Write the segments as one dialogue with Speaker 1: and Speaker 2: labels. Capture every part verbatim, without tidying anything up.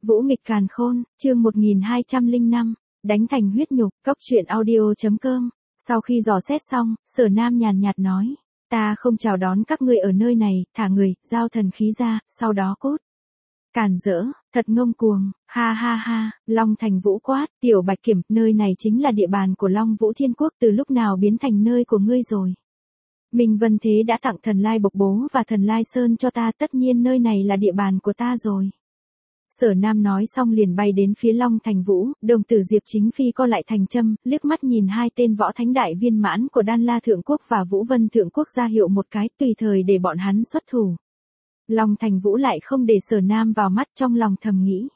Speaker 1: Vũ nghịch càn khôn, chương một nghìn hai trăm lẻ năm, đánh thành huyết nhục, cốc truyện audio.com. Sau khi dò xét xong, Sở Nam nhàn nhạt nói, ta không chào đón các ngươi ở nơi này, thả người, giao thần khí ra, sau đó cút. Càn rỡ, thật ngông cuồng, ha ha ha, Long Thành Vũ quát, Tiểu Bạch Kiểm, nơi này chính là địa bàn của Long Vũ Thiên Quốc, từ lúc nào biến thành nơi của ngươi rồi. Minh Vân Thế đã tặng thần lai bộc bố và thần lai sơn cho ta, tất nhiên nơi này là địa bàn của ta rồi. Sở Nam nói xong liền bay đến phía Long Thành Vũ, đồng tử Diệp Chính Phi co lại thành châm, liếc mắt nhìn hai tên võ thánh đại viên mãn của Đan La Thượng Quốc và Vũ Vân Thượng Quốc ra hiệu một cái, tùy thời để bọn hắn xuất thủ. Long Thành Vũ lại không để Sở Nam vào mắt, trong lòng thầm nghĩ.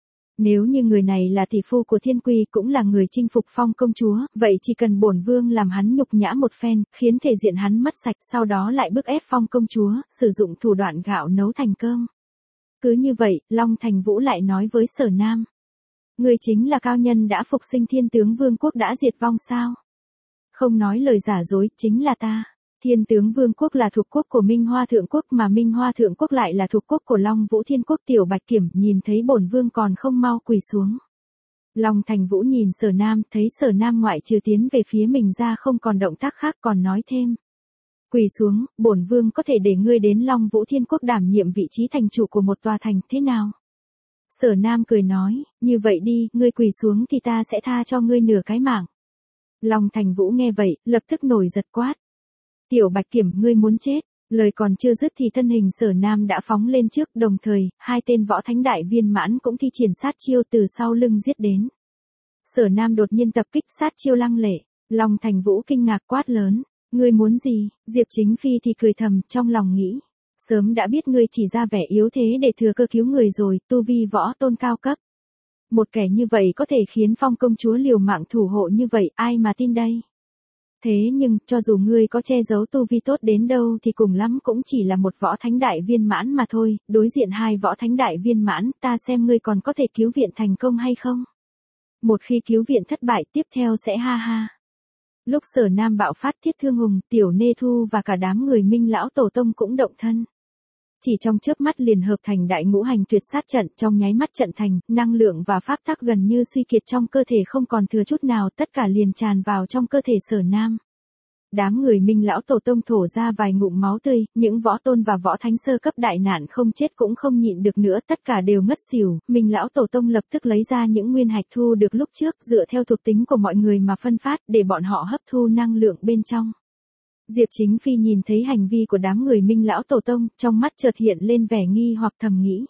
Speaker 1: Nếu như người này là tỷ phu của Thiên Quy, cũng là người chinh phục Phong công chúa, vậy chỉ cần bổn vương làm hắn nhục nhã một phen, khiến thể diện hắn mất sạch, sau đó lại bức ép Phong công chúa, sử dụng thủ đoạn gạo nấu thành cơm. Cứ như vậy, Long Thành Vũ lại nói với Sở Nam. Người chính là cao nhân đã phục sinh Thiên Tướng Vương Quốc đã diệt vong sao? Không nói lời giả dối, chính là ta. Thiên Tướng Vương Quốc là thuộc quốc của Minh Hoa Thượng Quốc, mà Minh Hoa Thượng Quốc lại là thuộc quốc của Long Vũ Thiên Quốc. Tiểu Bạch Kiểm nhìn thấy bổn vương còn không mau quỳ xuống. Long Thành Vũ nhìn Sở Nam, thấy Sở Nam ngoại trừ tiến về phía mình ra không còn động tác khác, còn nói thêm. Quỳ xuống, bổn vương có thể để ngươi đến Long Vũ Thiên Quốc đảm nhiệm vị trí thành chủ của một tòa thành, thế nào? Sở Nam cười nói, như vậy đi, ngươi quỳ xuống thì ta sẽ tha cho ngươi nửa cái mạng. Long Thành Vũ nghe vậy, lập tức nổi giật quát. Tiểu Bạch Kiểm, ngươi muốn chết. Lời còn chưa dứt thì thân hình Sở Nam đã phóng lên trước, đồng thời, hai tên võ thánh đại viên mãn cũng thi triển sát chiêu từ sau lưng giết đến. Sở Nam đột nhiên tập kích, sát chiêu lăng lệ. Long Thành Vũ kinh ngạc quát lớn. Ngươi muốn gì? Diệp Chính Phi thì cười thầm, trong lòng nghĩ. Sớm đã biết ngươi chỉ ra vẻ yếu thế để thừa cơ cứu người rồi, tu vi võ tôn cao cấp. Một kẻ như vậy có thể khiến Phong công chúa liều mạng thủ hộ như vậy, ai mà tin đây? Thế nhưng, cho dù ngươi có che giấu tu vi tốt đến đâu thì cùng lắm cũng chỉ là một võ thánh đại viên mãn mà thôi, đối diện hai võ thánh đại viên mãn, ta xem ngươi còn có thể cứu viện thành công hay không? Một khi cứu viện thất bại, tiếp theo sẽ ha ha. Lúc Sở Nam bạo phát, Thiết Thương Hùng, Tiểu Nê Thu và cả đám người Minh lão tổ tông cũng động thân. Chỉ trong chớp mắt liền hợp thành đại ngũ hành tuyệt sát trận, trong nháy mắt trận thành, năng lượng và pháp tắc gần như suy kiệt trong cơ thể không còn thừa chút nào, tất cả liền tràn vào trong cơ thể Sở Nam. Đám người Minh lão tổ tông thổ ra vài ngụm máu tươi, những võ tôn và võ thánh sơ cấp đại nạn không chết cũng không nhịn được nữa, tất cả đều ngất xỉu. Minh lão tổ tông lập tức lấy ra những nguyên hạch thu được lúc trước, dựa theo thuộc tính của mọi người mà phân phát, để bọn họ hấp thu năng lượng bên trong. Diệp Chính Phi nhìn thấy hành vi của đám người Minh lão tổ tông, trong mắt chợt hiện lên vẻ nghi hoặc, thầm nghĩ.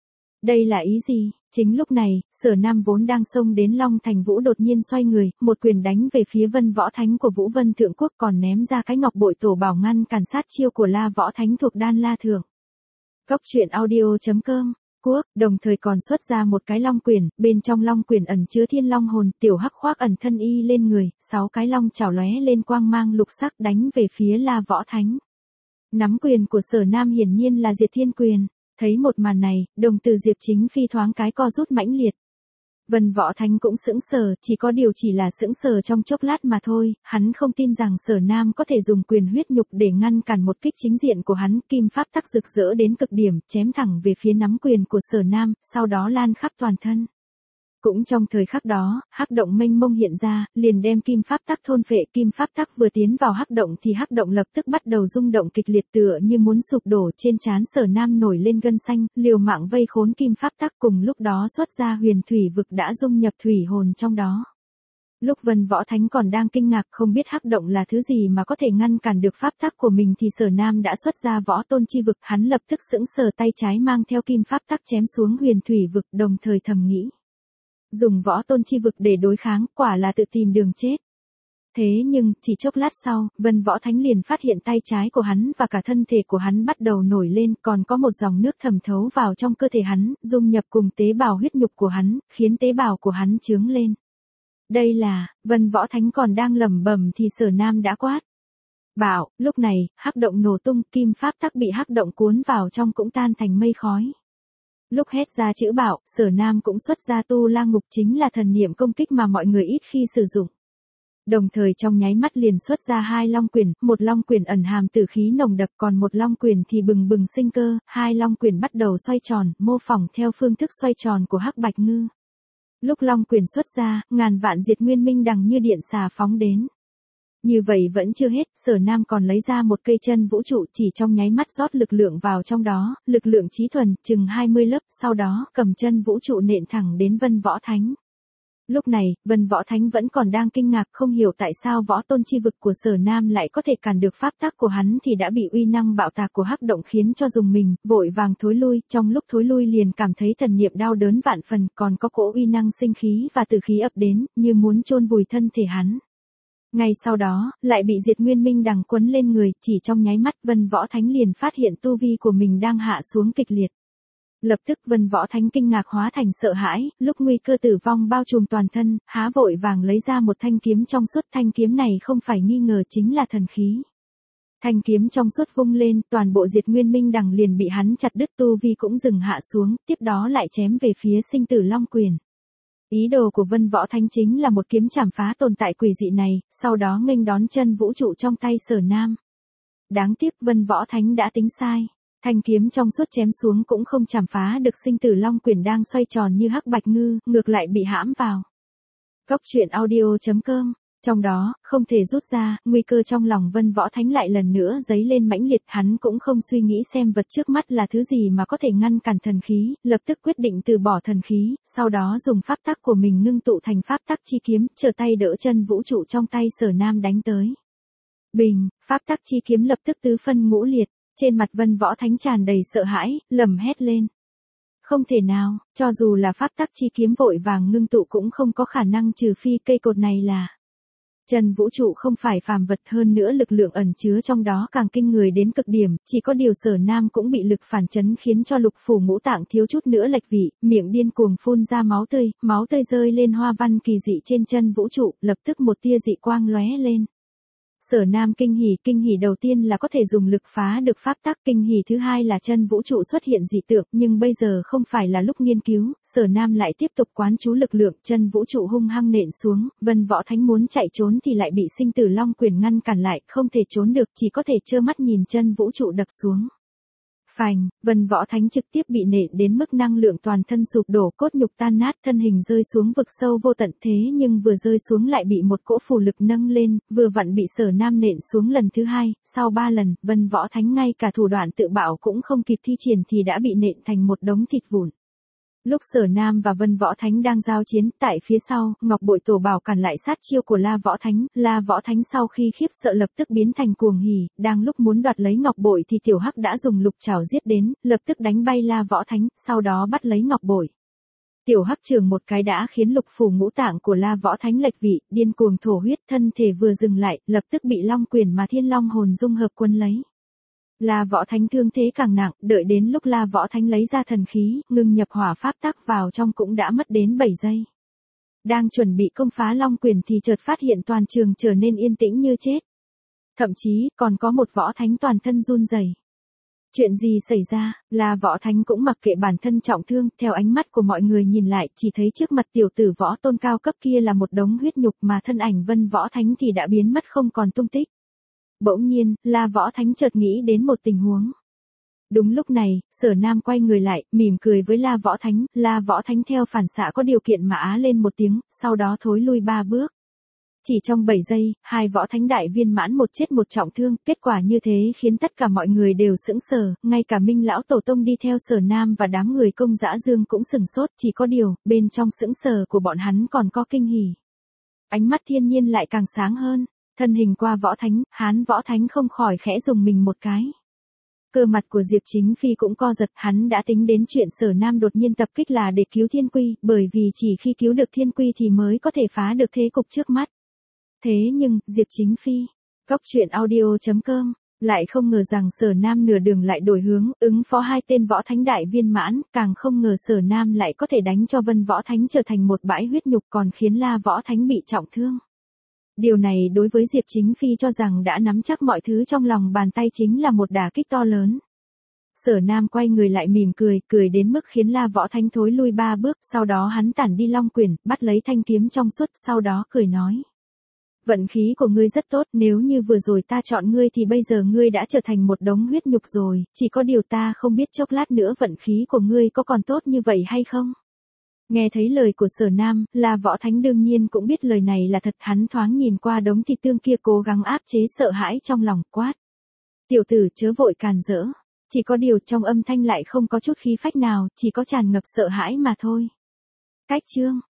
Speaker 1: Đây là ý gì? Chính lúc này, Sở Nam vốn đang xông đến Long Thành Vũ đột nhiên xoay người, một quyền đánh về phía Vân Võ Thánh của Vũ Vân Thượng Quốc, còn ném ra cái ngọc bội tổ bảo ngăn cản sát chiêu của La Võ Thánh thuộc Đan La Thượng. Cốc truyện audio.com. Quốc, đồng thời còn xuất ra một cái long quyền, bên trong long quyền ẩn chứa thiên long hồn, tiểu hắc khoác ẩn thân y lên người, sáu cái long chảo lóe lên quang mang lục sắc đánh về phía La Võ Thánh. Nắm quyền của Sở Nam hiển nhiên là Diệt Thiên Quyền. Thấy một màn này, đồng tử Diệp Chính Phi thoáng cái co rút mãnh liệt. Vân Võ Thánh cũng sững sờ, chỉ có điều chỉ là sững sờ trong chốc lát mà thôi, hắn không tin rằng Sở Nam có thể dùng quyền huyết nhục để ngăn cản một kích chính diện của hắn, kim pháp tắc rực rỡ đến cực điểm, chém thẳng về phía nắm quyền của Sở Nam, sau đó lan khắp toàn thân. Cũng trong thời khắc đó, hắc động mênh mông hiện ra, liền đem kim pháp tắc thôn phệ. Kim pháp tắc vừa tiến vào hắc động thì hắc động lập tức bắt đầu rung động kịch liệt, tựa như muốn sụp đổ. Trên trán Sở Nam nổi lên gân xanh, liều mạng vây khốn kim pháp tắc, cùng lúc đó xuất ra huyền thủy vực đã dung nhập thủy hồn trong đó. Lúc Vân Võ Thánh còn đang kinh ngạc không biết hắc động là thứ gì mà có thể ngăn cản được pháp tắc của mình thì Sở Nam đã xuất ra võ tôn chi vực, hắn lập tức sững sờ, tay trái mang theo kim pháp tắc chém xuống huyền thủy vực, đồng thời thầm nghĩ. Dùng võ tôn chi vực để đối kháng, quả là tự tìm đường chết. Thế nhưng, chỉ chốc lát sau, Vân Võ Thánh liền phát hiện tay trái của hắn và cả thân thể của hắn bắt đầu nổi lên, còn có một dòng nước thẩm thấu vào trong cơ thể hắn, dung nhập cùng tế bào huyết nhục của hắn, khiến tế bào của hắn chướng lên. Đây là, Vân Võ Thánh còn đang lẩm bẩm thì Sở Nam đã quát. Bảo, lúc này, hắc động nổ tung, kim pháp tắc bị hắc động cuốn vào trong cũng tan thành mây khói. Lúc hét ra chữ bảo, Sở Nam cũng xuất ra Tu La Ngục, chính là thần niệm công kích mà mọi người ít khi sử dụng. Đồng thời trong nháy mắt liền xuất ra hai long quyền, một long quyền ẩn hàm tử khí nồng đậm, còn một long quyền thì bừng bừng sinh cơ, hai long quyền bắt đầu xoay tròn, mô phỏng theo phương thức xoay tròn của Hắc Bạch Ngư. Lúc long quyền xuất ra, ngàn vạn diệt nguyên minh đằng như điện xà phóng đến. Như vậy vẫn chưa hết, Sở Nam còn lấy ra một cây chân vũ trụ, chỉ trong nháy mắt rót lực lượng vào trong đó, lực lượng chí thuần, chừng hai mươi lớp, sau đó cầm chân vũ trụ nện thẳng đến Vân Võ Thánh. Lúc này, Vân Võ Thánh vẫn còn đang kinh ngạc, không hiểu tại sao võ tôn chi vực của Sở Nam lại có thể cản được pháp tắc của hắn, thì đã bị uy năng bạo tạc của hắc động khiến cho dùng mình, vội vàng thối lui, trong lúc thối lui liền cảm thấy thần niệm đau đớn vạn phần, còn có cỗ uy năng sinh khí và tử khí ập đến, như muốn chôn vùi thân thể hắn. Ngay sau đó, lại bị diệt nguyên minh đằng quấn lên người, chỉ trong nháy mắt Vân Võ Thánh liền phát hiện tu vi của mình đang hạ xuống kịch liệt. Lập tức Vân Võ Thánh kinh ngạc hóa thành sợ hãi, lúc nguy cơ tử vong bao trùm toàn thân, há vội vàng lấy ra một thanh kiếm trong suốt, thanh kiếm này không phải nghi ngờ chính là thần khí. Thanh kiếm trong suốt vung lên, toàn bộ diệt nguyên minh đằng liền bị hắn chặt đứt, tu vi cũng dừng hạ xuống, tiếp đó lại chém về phía sinh tử long quyền. Ý đồ của Vân Võ Thánh chính là một kiếm chảm phá tồn tại quỷ dị này, sau đó nghênh đón chân vũ trụ trong tay Sở Nam. Đáng tiếc Vân Võ Thánh đã tính sai. Thanh kiếm trong suốt chém xuống cũng không chảm phá được sinh tử long quyền đang xoay tròn như hắc bạch ngư, ngược lại bị hãm vào. Góc truyện audio chấm com. Trong đó, không thể rút ra, nguy cơ trong lòng Vân Võ Thánh lại lần nữa dấy lên mãnh liệt, hắn cũng không suy nghĩ xem vật trước mắt là thứ gì mà có thể ngăn cản thần khí, lập tức quyết định từ bỏ thần khí, sau đó dùng pháp tắc của mình ngưng tụ thành pháp tắc chi kiếm, trở tay đỡ chân vũ trụ trong tay Sở Nam đánh tới. Bình, pháp tắc chi kiếm lập tức tứ phân ngũ liệt, trên mặt Vân Võ Thánh tràn đầy sợ hãi, lầm hét lên. Không thể nào, cho dù là pháp tắc chi kiếm vội vàng ngưng tụ cũng không có khả năng, trừ phi cây cột này là chân vũ trụ không phải phàm vật, hơn nữa lực lượng ẩn chứa trong đó càng kinh người đến cực điểm, chỉ có điều Sở Nam cũng bị lực phản chấn khiến cho lục phủ ngũ tạng thiếu chút nữa lệch vị, miệng điên cuồng phun ra máu tươi, máu tươi rơi lên hoa văn kỳ dị trên chân vũ trụ, lập tức một tia dị quang lóe lên. Sở Nam kinh hỉ, kinh hỉ đầu tiên là có thể dùng lực phá được pháp tắc, kinh hỉ thứ hai là chân vũ trụ xuất hiện dị tượng, nhưng bây giờ không phải là lúc nghiên cứu, Sở Nam lại tiếp tục quán chú lực lượng, chân vũ trụ hung hăng nện xuống, Vân Võ Thánh muốn chạy trốn thì lại bị sinh tử long quyền ngăn cản lại, không thể trốn được, chỉ có thể trơ mắt nhìn chân vũ trụ đập xuống. Phành, Vân Võ Thánh trực tiếp bị nện đến mức năng lượng toàn thân sụp đổ, cốt nhục tan nát, thân hình rơi xuống vực sâu vô tận, thế nhưng vừa rơi xuống lại bị một cỗ phù lực nâng lên, vừa vặn bị Sở Nam nện xuống lần thứ hai, sau ba lần, Vân Võ Thánh ngay cả thủ đoạn tự bạo cũng không kịp thi triển thì đã bị nện thành một đống thịt vụn. Lúc Sở Nam và Vân Võ Thánh đang giao chiến, tại phía sau, Ngọc Bội Tổ Bảo cản lại sát chiêu của La Võ Thánh, La Võ Thánh sau khi khiếp sợ lập tức biến thành cuồng hỉ, đang lúc muốn đoạt lấy Ngọc Bội thì Tiểu Hắc đã dùng lục trảo giết đến, lập tức đánh bay La Võ Thánh, sau đó bắt lấy Ngọc Bội. Tiểu Hắc chưởng một cái đã khiến lục phủ ngũ tạng của La Võ Thánh lệch vị, điên cuồng thổ huyết, thân thể vừa dừng lại, lập tức bị long quyền mà Thiên Long hồn dung hợp quân lấy. La Võ Thánh thương thế càng nặng, đợi đến lúc La Võ Thánh lấy ra thần khí, ngưng nhập hỏa pháp tắc vào trong cũng đã mất đến bảy giây. Đang chuẩn bị công phá long quyền thì chợt phát hiện toàn trường trở nên yên tĩnh như chết. Thậm chí, còn có một Võ Thánh toàn thân run rẩy. Chuyện gì xảy ra, La Võ Thánh cũng mặc kệ bản thân trọng thương, theo ánh mắt của mọi người nhìn lại, chỉ thấy trước mặt tiểu tử võ tôn cao cấp kia là một đống huyết nhục mà thân ảnh Vân Võ Thánh thì đã biến mất không còn tung tích. Bỗng nhiên, La Võ Thánh chợt nghĩ đến một tình huống. Đúng lúc này, Sở Nam quay người lại, mỉm cười với La Võ Thánh, La Võ Thánh theo phản xạ có điều kiện mà á lên một tiếng, sau đó thối lui ba bước. Chỉ trong bảy giây, hai Võ Thánh đại viên mãn một chết một trọng thương, kết quả như thế khiến tất cả mọi người đều sững sờ, ngay cả Minh lão tổ tông đi theo Sở Nam và đám người Công Dã Dương cũng sừng sốt, chỉ có điều, bên trong sững sờ của bọn hắn còn có kinh hỉ. Ánh mắt Thiên Nhiên lại càng sáng hơn. Thân hình qua Võ Thánh, Hán Võ Thánh không khỏi khẽ dùng mình một cái. Cơ mặt của Diệp Chính Phi cũng co giật, hắn đã tính đến chuyện Sở Nam đột nhiên tập kích là để cứu Thiên Quy, bởi vì chỉ khi cứu được Thiên Quy thì mới có thể phá được thế cục trước mắt. Thế nhưng, Diệp Chính Phi, góc truyện audio chấm com, lại không ngờ rằng Sở Nam nửa đường lại đổi hướng, ứng phó hai tên Võ Thánh đại viên mãn, càng không ngờ Sở Nam lại có thể đánh cho Vân Võ Thánh trở thành một bãi huyết nhục, còn khiến La Võ Thánh bị trọng thương. Điều này đối với Diệp Chính Phi cho rằng đã nắm chắc mọi thứ trong lòng bàn tay chính là một đả kích to lớn. Sở Nam quay người lại mỉm cười, cười đến mức khiến La Võ Thánh thối lui ba bước, sau đó hắn tản đi long quyền, bắt lấy thanh kiếm trong suốt, sau đó cười nói. Vận khí của ngươi rất tốt, nếu như vừa rồi ta chọn ngươi thì bây giờ ngươi đã trở thành một đống huyết nhục rồi, chỉ có điều ta không biết chốc lát nữa vận khí của ngươi có còn tốt như vậy hay không. Nghe thấy lời của Sở Nam, La Võ Thánh đương nhiên cũng biết lời này là thật, hắn thoáng nhìn qua đống thịt tương kia cố gắng áp chế sợ hãi trong lòng, quát. Tiểu tử chớ vội càn rỡ, chỉ có điều trong âm thanh lại không có chút khí phách nào, chỉ có tràn ngập sợ hãi mà thôi. Cách chương